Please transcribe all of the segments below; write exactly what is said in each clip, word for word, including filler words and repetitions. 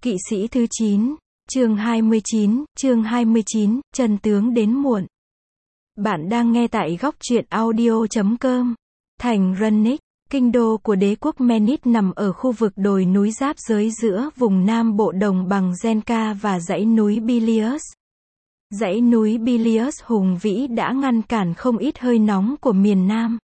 Kỵ sĩ thứ chín, chương hai mươi chín, chương hai mươi chín, chân tướng đến muộn. Bạn đang nghe tại góc truyện audio chấm com. Thành Runnik, kinh đô của đế quốc Menis nằm ở khu vực đồi núi giáp giới giữa vùng Nam Bộ đồng bằng Genka và dãy núi Bilius. Dãy núi Bilius hùng vĩ đã ngăn cản không ít hơi nóng của miền Nam.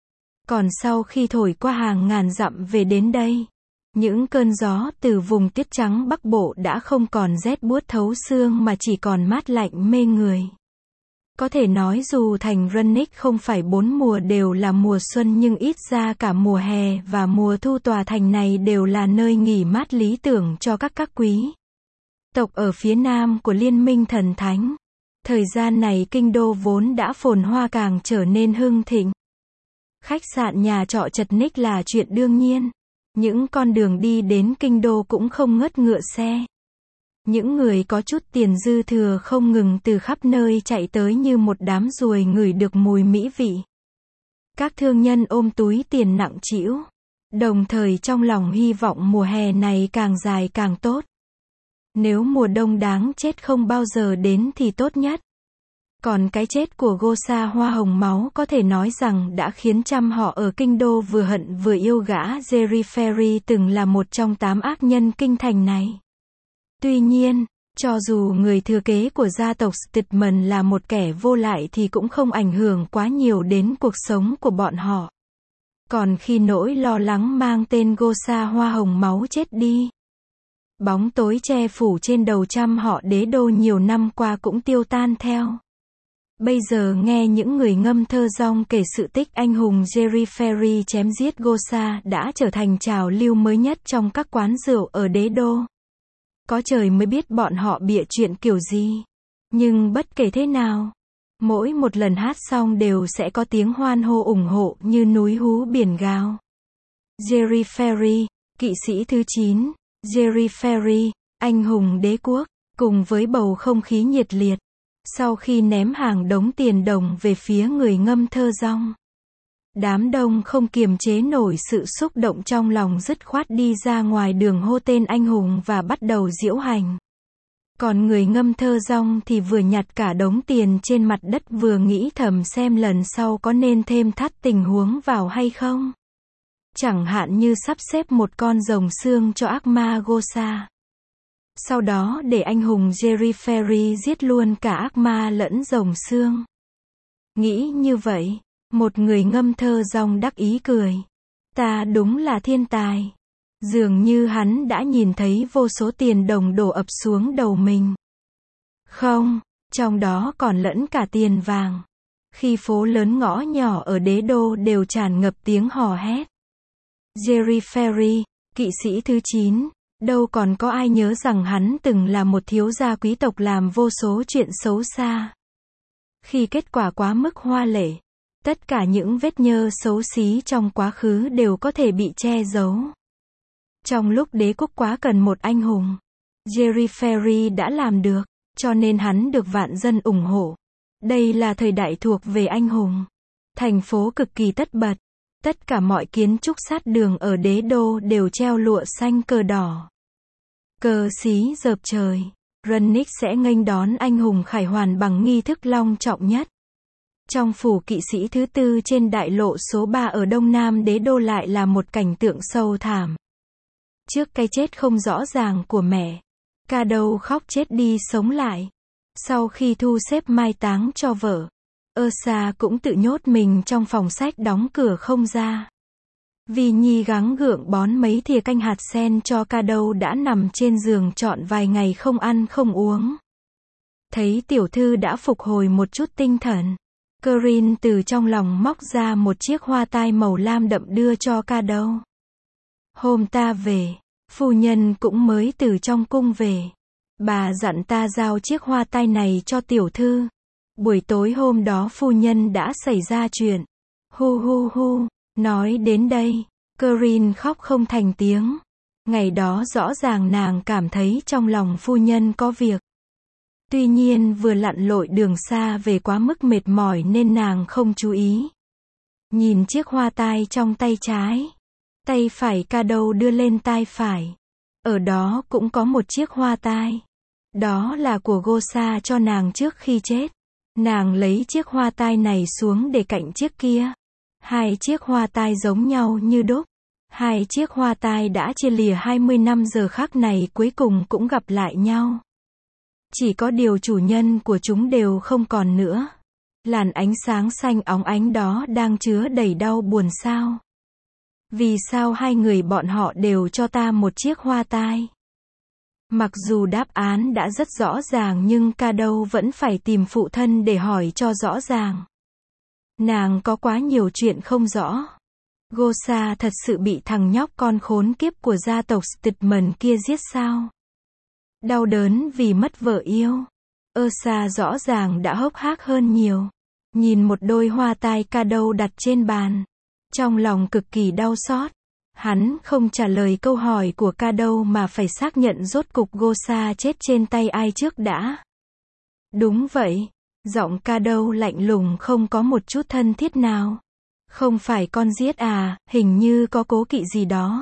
Còn sau khi thổi qua hàng ngàn dặm về đến đây, những cơn gió từ vùng tiết trắng Bắc Bộ đã không còn rét buốt thấu xương mà chỉ còn mát lạnh mê người. Có thể nói dù thành Runnik không phải bốn mùa đều là mùa xuân nhưng ít ra cả mùa hè và mùa thu tòa thành này đều là nơi nghỉ mát lý tưởng cho các các quý tộc ở phía nam của Liên minh Thần Thánh. Thời gian này kinh đô vốn đã phồn hoa càng trở nên hưng thịnh. Khách sạn nhà trọ chật ních là chuyện đương nhiên. Những con đường đi đến kinh đô cũng không ngớt ngựa xe. Những người có chút tiền dư thừa không ngừng từ khắp nơi chạy tới như một đám ruồi ngửi được mùi mỹ vị. Các thương nhân ôm túi tiền nặng trĩu, đồng thời trong lòng hy vọng mùa hè này càng dài càng tốt. Nếu mùa đông đáng chết không bao giờ đến thì tốt nhất. Còn cái chết của Gosa hoa hồng máu có thể nói rằng đã khiến trăm họ ở kinh đô vừa hận vừa yêu gã Jerry Ferry từng là một trong tám ác nhân kinh thành này. Tuy nhiên, cho dù người thừa kế của gia tộc Stidman là một kẻ vô lại thì cũng không ảnh hưởng quá nhiều đến cuộc sống của bọn họ. Còn khi nỗi lo lắng mang tên Gosa hoa hồng máu chết đi, bóng tối che phủ trên đầu trăm họ đế đô nhiều năm qua cũng tiêu tan theo. Bây giờ nghe những người ngâm thơ rong kể sự tích anh hùng Jerry Ferry chém giết Gosa đã trở thành trào lưu mới nhất trong các quán rượu ở đế đô. Có trời mới biết bọn họ bịa chuyện kiểu gì. Nhưng bất kể thế nào, mỗi một lần hát xong đều sẽ có tiếng hoan hô ủng hộ như núi hú biển gào. Jerry Ferry, kỵ sĩ thứ chín, Jerry Ferry, anh hùng đế quốc, cùng với bầu không khí nhiệt liệt. Sau khi ném hàng đống tiền đồng về phía người ngâm thơ rong, đám đông không kiềm chế nổi sự xúc động trong lòng dứt khoát đi ra ngoài đường hô tên anh hùng và bắt đầu diễu hành. Còn người ngâm thơ rong thì vừa nhặt cả đống tiền trên mặt đất vừa nghĩ thầm xem lần sau có nên thêm thắt tình huống vào hay không. Chẳng hạn như sắp xếp một con rồng xương cho ác ma Gosa. Sau đó để anh hùng Jerry Ferry giết luôn cả ác ma lẫn rồng xương. Nghĩ như vậy, một người ngâm thơ rong đắc ý cười. Ta đúng là thiên tài. Dường như hắn đã nhìn thấy vô số tiền đồng đổ ập xuống đầu mình. Không, trong đó còn lẫn cả tiền vàng. Khi phố lớn ngõ nhỏ ở đế đô đều tràn ngập tiếng hò hét. Jerry Ferry, kỵ sĩ thứ chín. Đâu còn có ai nhớ rằng hắn từng là một thiếu gia quý tộc làm vô số chuyện xấu xa. Khi kết quả quá mức hoa lệ, tất cả những vết nhơ xấu xí trong quá khứ đều có thể bị che giấu. Trong lúc đế quốc quá cần một anh hùng, Jerry Ferry đã làm được, cho nên hắn được vạn dân ủng hộ. Đây là thời đại thuộc về anh hùng. Thành phố cực kỳ tất bật. Tất cả mọi kiến trúc sát đường ở đế đô đều treo lụa xanh cờ đỏ. Cờ xí dợp trời. Runnik sẽ nghênh đón anh hùng khải hoàn bằng nghi thức long trọng nhất. Trong phủ kỵ sĩ thứ tư trên đại lộ số ba ở đông nam đế đô lại là một cảnh tượng sâu thảm. Trước cái chết không rõ ràng của mẹ, Cadeau khóc chết đi sống lại. Sau khi thu xếp mai táng cho vợ, Ursa cũng tự nhốt mình trong phòng sách đóng cửa không ra. Vì Nhi gắng gượng bón mấy thìa canh hạt sen cho Cadeau đã nằm trên giường trọn vài ngày không ăn không uống. Thấy tiểu thư đã phục hồi một chút tinh thần, Corinne từ trong lòng móc ra một chiếc hoa tai màu lam đậm đưa cho Cadeau. Hôm ta về, phu nhân cũng mới từ trong cung về. Bà dặn ta giao chiếc hoa tai này cho tiểu thư. Buổi tối hôm đó phu nhân đã xảy ra chuyện. Hu hu hu, nói đến đây, Corinne khóc không thành tiếng. Ngày đó rõ ràng nàng cảm thấy trong lòng phu nhân có việc. Tuy nhiên vừa lặn lội đường xa về quá mức mệt mỏi nên nàng không chú ý. Nhìn chiếc hoa tai trong tay trái. Tay phải Cadeau đưa lên tai phải. Ở đó cũng có một chiếc hoa tai. Đó là của Gosa cho nàng trước khi chết. Nàng lấy chiếc hoa tai này xuống để cạnh chiếc kia. Hai chiếc hoa tai giống nhau như đúc. Hai chiếc hoa tai đã chia lìa hai mươi năm giờ khắc này cuối cùng cũng gặp lại nhau. Chỉ có điều chủ nhân của chúng đều không còn nữa. Làn ánh sáng xanh óng ánh đó đang chứa đầy đau buồn sao? Vì sao hai người bọn họ đều cho ta một chiếc hoa tai? Mặc dù đáp án đã rất rõ ràng nhưng Cadeau vẫn phải tìm phụ thân để hỏi cho rõ ràng. Nàng có quá nhiều chuyện không rõ. Gosa thật sự bị thằng nhóc con khốn kiếp của gia tộc Stedman kia giết sao? Đau đớn vì mất vợ yêu. Ursa rõ ràng đã hốc hác hơn nhiều. Nhìn một đôi hoa tai Cadeau đặt trên bàn. Trong lòng cực kỳ đau xót. Hắn không trả lời câu hỏi của Cadeau mà phải xác nhận rốt cục Gosa chết trên tay ai trước đã. Đúng vậy. Giọng Cadeau lạnh lùng không có một chút thân thiết nào. Không phải con giết à, hình như có cố kỵ gì đó.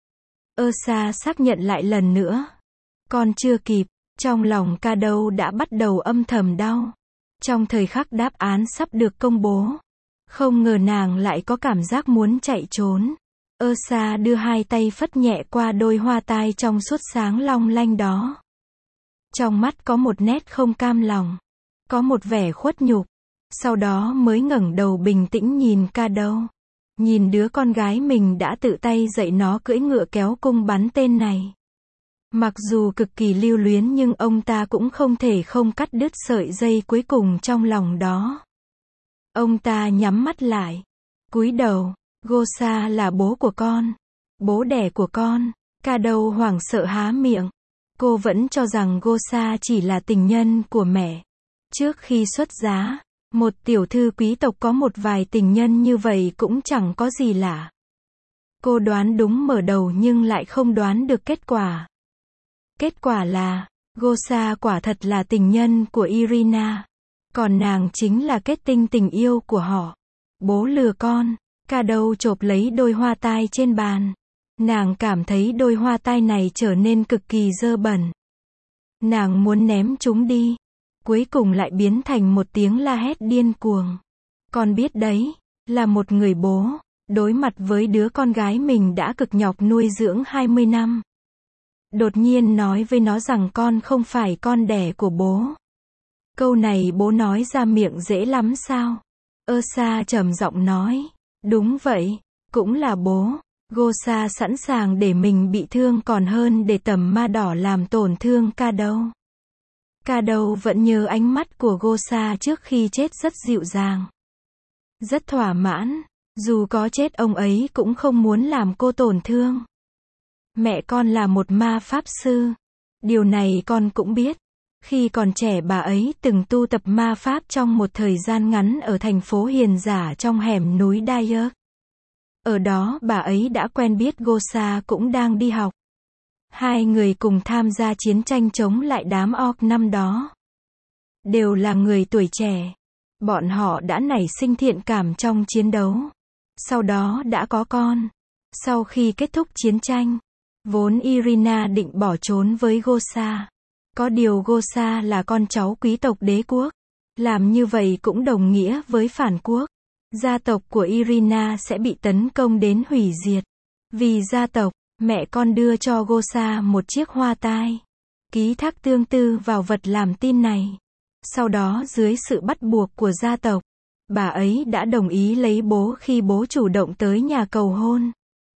Ursa xác nhận lại lần nữa. Con chưa kịp, trong lòng Cadeau đã bắt đầu âm thầm đau. Trong thời khắc đáp án sắp được công bố. Không ngờ nàng lại có cảm giác muốn chạy trốn. Ursa đưa hai tay phất nhẹ qua đôi hoa tai trong suốt sáng long lanh đó. Trong mắt có một nét không cam lòng. Có một vẻ khuất nhục. Sau đó mới ngẩng đầu bình tĩnh nhìn Cadeau. Nhìn đứa con gái mình đã tự tay dạy nó cưỡi ngựa kéo cung bắn tên này. Mặc dù cực kỳ lưu luyến nhưng ông ta cũng không thể không cắt đứt sợi dây cuối cùng trong lòng đó. Ông ta nhắm mắt lại. Cúi đầu. Gosa là bố của con. Bố đẻ của con. Cadeau hoảng sợ há miệng. Cô vẫn cho rằng Gosa chỉ là tình nhân của mẹ. Trước khi xuất giá, một tiểu thư quý tộc có một vài tình nhân như vậy cũng chẳng có gì lạ. Cô đoán đúng mở đầu nhưng lại không đoán được kết quả. Kết quả là, Gosa quả thật là tình nhân của Irina. Còn nàng chính là kết tinh tình yêu của họ. Bố lừa con. Cadeau chộp lấy đôi hoa tai trên bàn. Nàng cảm thấy đôi hoa tai này trở nên cực kỳ dơ bẩn. Nàng muốn ném chúng đi. Cuối cùng lại biến thành một tiếng la hét điên cuồng. Con biết đấy, là một người bố, đối mặt với đứa con gái mình đã cực nhọc nuôi dưỡng hai mươi năm. Đột nhiên nói với nó rằng con không phải con đẻ của bố. Câu này bố nói ra miệng dễ lắm sao? Ursa trầm giọng nói. Đúng vậy, cũng là bố. Gosa sẵn sàng để mình bị thương còn hơn để tầm ma đỏ làm tổn thương Cadeau. Cadeau vẫn nhớ ánh mắt của Gosa trước khi chết rất dịu dàng. Rất thỏa mãn. Dù có chết ông ấy cũng không muốn làm cô tổn thương. Mẹ con là một ma pháp sư. Điều này con cũng biết. Khi còn trẻ bà ấy từng tu tập ma pháp trong một thời gian ngắn ở thành phố Hiền Giả trong hẻm núi Dayok. Ở đó bà ấy đã quen biết Gosa cũng đang đi học. Hai người cùng tham gia chiến tranh chống lại đám orc năm đó. Đều là người tuổi trẻ. Bọn họ đã nảy sinh thiện cảm trong chiến đấu. Sau đó đã có con. Sau khi kết thúc chiến tranh, vốn Irina định bỏ trốn với Gosa. Có điều Gosa là con cháu quý tộc đế quốc. Làm như vậy cũng đồng nghĩa với phản quốc. Gia tộc của Irina sẽ bị tấn công đến hủy diệt. Vì gia tộc, mẹ con đưa cho Gosa một chiếc hoa tai. Ký thác tương tư vào vật làm tin này. Sau đó dưới sự bắt buộc của gia tộc, bà ấy đã đồng ý lấy bố khi bố chủ động tới nhà cầu hôn.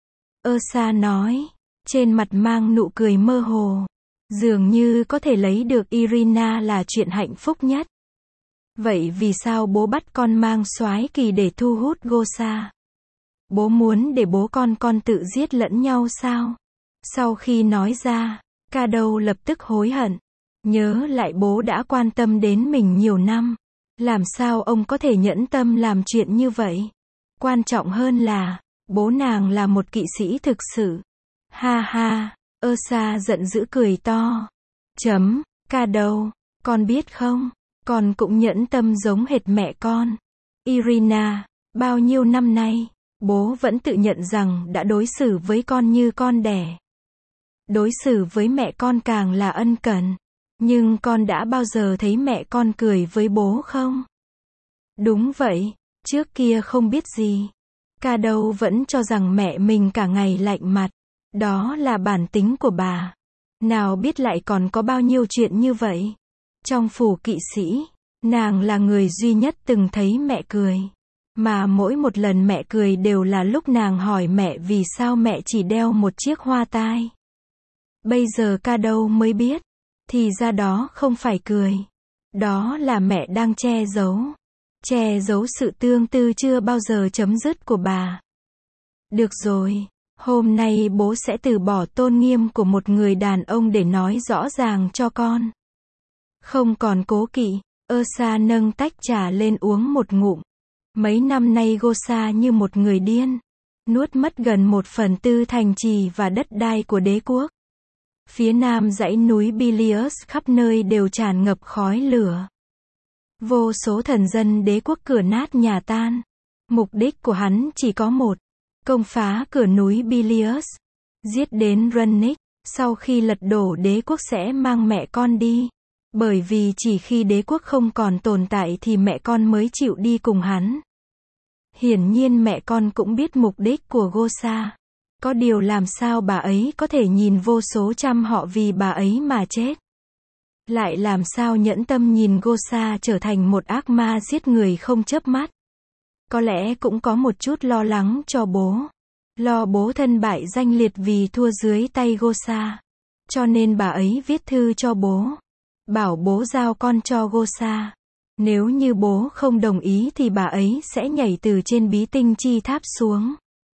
Ursa nói, trên mặt mang nụ cười mơ hồ. Dường như có thể lấy được Irina là chuyện hạnh phúc nhất. Vậy vì sao bố bắt con mang soái kỳ để thu hút Gosa? Bố muốn để bố con con tự giết lẫn nhau sao? Sau khi nói ra, Cadeau lập tức hối hận. Nhớ lại bố đã quan tâm đến mình nhiều năm. Làm sao ông có thể nhẫn tâm làm chuyện như vậy? Quan trọng hơn là, bố nàng là một kỵ sĩ thực sự. Ha ha, Ursa giận dữ cười to. Chấm, Cadeau, con biết không? Con cũng nhẫn tâm giống hệt mẹ con. Irina, bao nhiêu năm nay, bố vẫn tự nhận rằng đã đối xử với con như con đẻ. đối xử với mẹ con càng là ân cần. Nhưng con đã bao giờ thấy mẹ con cười với bố không? Đúng vậy, trước kia không biết gì. Cadeau vẫn cho rằng mẹ mình cả ngày lạnh mặt. Đó là bản tính của bà. Nào biết lại còn có bao nhiêu chuyện như vậy. Trong phủ kỵ sĩ, nàng là người duy nhất từng thấy mẹ cười. Mà mỗi một lần mẹ cười đều là lúc nàng hỏi mẹ vì sao mẹ chỉ đeo một chiếc hoa tai. Bây giờ Cadeau mới biết, thì ra đó không phải cười. Đó là mẹ đang che giấu. Che giấu sự tương tư chưa bao giờ chấm dứt của bà. Được rồi, hôm nay bố sẽ từ bỏ tôn nghiêm của một người đàn ông để nói rõ ràng cho con. Không còn cố kỵ, Ursa nâng tách trà lên uống một ngụm. Mấy năm nay Gosa như một người điên. Nuốt mất gần một phần tư thành trì và đất đai của đế quốc. Phía nam dãy núi Bilius khắp nơi đều tràn ngập khói lửa. Vô số thần dân đế quốc cửa nát nhà tan. Mục đích của hắn chỉ có một. Công phá cửa núi Bilius. Giết đến Runnick. Sau khi lật đổ đế quốc sẽ mang mẹ con đi. Bởi vì chỉ khi đế quốc không còn tồn tại thì mẹ con mới chịu đi cùng hắn. Hiển nhiên mẹ con cũng biết mục đích của Gosa. Có điều làm sao bà ấy có thể nhìn vô số trăm họ vì bà ấy mà chết. Lại làm sao nhẫn tâm nhìn Gosa trở thành một ác ma giết người không chớp mắt. Có lẽ cũng có một chút lo lắng cho bố. Lo bố thân bại danh liệt vì thua dưới tay Gosa. Cho nên bà ấy viết thư cho bố. Bảo bố giao con cho Gosa. Nếu như bố không đồng ý thì bà ấy sẽ nhảy từ trên bí tinh chi tháp xuống.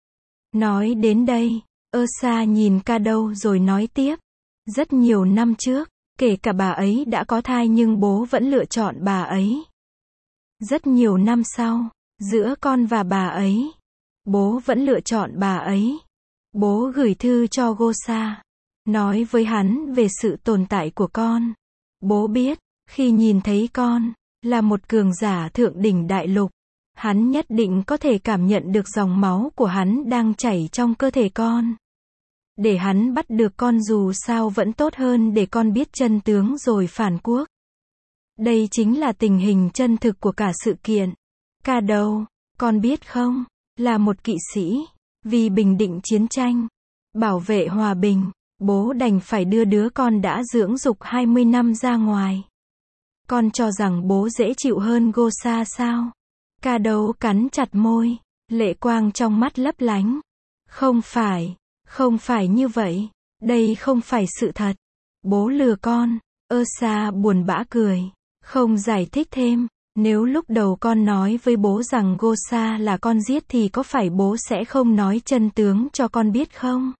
Nói đến đây, Ursa nhìn Cadeau rồi nói tiếp. Rất nhiều năm trước, kể cả bà ấy đã có thai nhưng bố vẫn lựa chọn bà ấy. Rất nhiều năm sau, giữa con và bà ấy, bố vẫn lựa chọn bà ấy. Bố gửi thư cho Gosa, nói với hắn về sự tồn tại của con. Bố biết, khi nhìn thấy con, là một cường giả thượng đỉnh đại lục, hắn nhất định có thể cảm nhận được dòng máu của hắn đang chảy trong cơ thể con. Để hắn bắt được con dù sao vẫn tốt hơn để con biết chân tướng rồi phản quốc. Đây chính là tình hình chân thực của cả sự kiện. Cadeau, con biết không, là một kỵ sĩ, vì bình định chiến tranh, bảo vệ hòa bình, bố đành phải đưa đứa con đã dưỡng dục hai mươi năm ra ngoài. Con cho rằng bố dễ chịu hơn Gosa sao? Cadeau cắn chặt môi, lệ quang trong mắt lấp lánh. Không phải, không phải như vậy, đây không phải sự thật. Bố lừa con. Ursa buồn bã cười, không giải thích thêm. Nếu lúc đầu con nói với bố rằng Gosa là con giết thì có phải bố sẽ không nói chân tướng cho con biết không?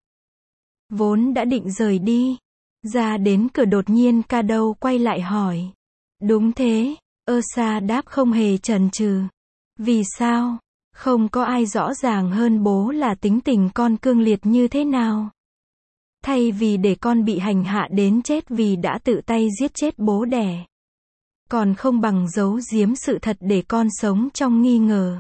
Vốn đã định rời đi, ra đến cửa đột nhiên Cadeau quay lại hỏi. Đúng thế, Ursa đáp không hề chần chừ. Vì sao? Không có ai rõ ràng hơn bố là tính tình con cương liệt như thế nào. Thay vì để con bị hành hạ đến chết vì đã tự tay giết chết bố đẻ. Còn không bằng giấu giếm sự thật để con sống trong nghi ngờ.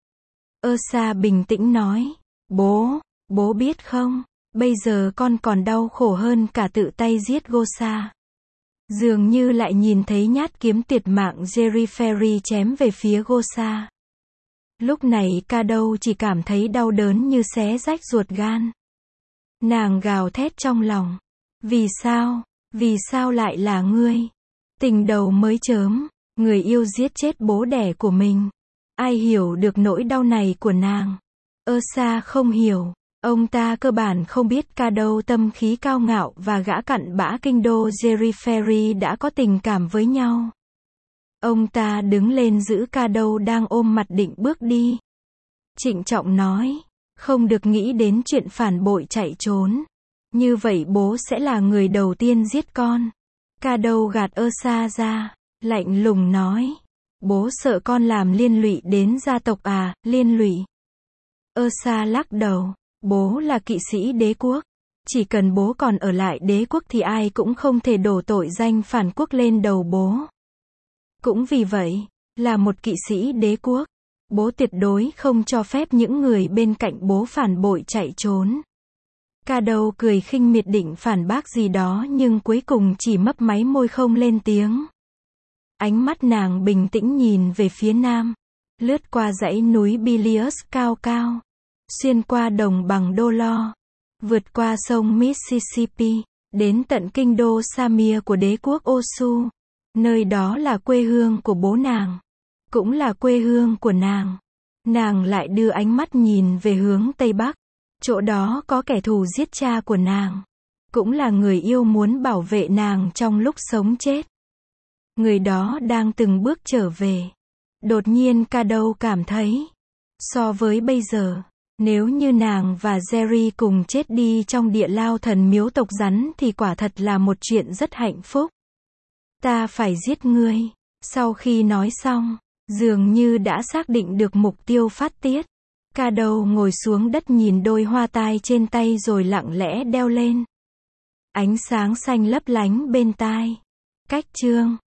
Ursa bình tĩnh nói. Bố, bố biết không, bây giờ con còn đau khổ hơn cả tự tay giết Gosa. Dường như lại nhìn thấy nhát kiếm tuyệt mạng Jerry Ferry chém về phía Gosa. Lúc này Cadeau chỉ cảm thấy đau đớn như xé rách ruột gan. Nàng gào thét trong lòng. Vì sao? Vì sao lại là ngươi? Tình đầu mới chớm, người yêu giết chết bố đẻ của mình. Ai hiểu được nỗi đau này của nàng? Ursa không hiểu. Ông ta cơ bản không biết Cadeau tâm khí cao ngạo và gã cặn bã kinh đô Jerry Ferry đã có tình cảm với nhau. Ông ta đứng lên giữ Cadeau đang ôm mặt định bước đi. Trịnh trọng nói, không được nghĩ đến chuyện phản bội chạy trốn. Như vậy bố sẽ là người đầu tiên giết con. Cadeau gạt Ursa ra, lạnh lùng nói, bố sợ con làm liên lụy đến gia tộc à, liên lụy. Ursa lắc đầu, bố là kỵ sĩ đế quốc. Chỉ cần bố còn ở lại đế quốc thì ai cũng không thể đổ tội danh phản quốc lên đầu bố. Cũng vì vậy, là một kỵ sĩ đế quốc, bố tuyệt đối không cho phép những người bên cạnh bố phản bội chạy trốn. Ca Đâu cười khinh miệt định phản bác gì đó nhưng cuối cùng chỉ mấp máy môi không lên tiếng. Ánh mắt nàng bình tĩnh nhìn về phía nam, lướt qua dãy núi Bilius cao cao, xuyên qua đồng bằng Đô Lo, vượt qua sông Mississippi, đến tận kinh đô Samir của đế quốc Osu. Nơi đó là quê hương của bố nàng, cũng là quê hương của nàng. Nàng lại đưa ánh mắt nhìn về hướng Tây Bắc, chỗ đó có kẻ thù giết cha của nàng, cũng là người yêu muốn bảo vệ nàng trong lúc sống chết. Người đó đang từng bước trở về. Đột nhiên Ca Đâu cảm thấy, so với bây giờ, nếu như nàng và Jerry cùng chết đi trong địa lao thần miếu tộc rắn thì quả thật là một chuyện rất hạnh phúc. Ta phải giết ngươi. Sau khi nói xong, dường như đã xác định được mục tiêu phát tiết. Ca Đâu ngồi xuống đất nhìn đôi hoa tai trên tay rồi lặng lẽ đeo lên. Ánh sáng xanh lấp lánh bên tai. Cách chương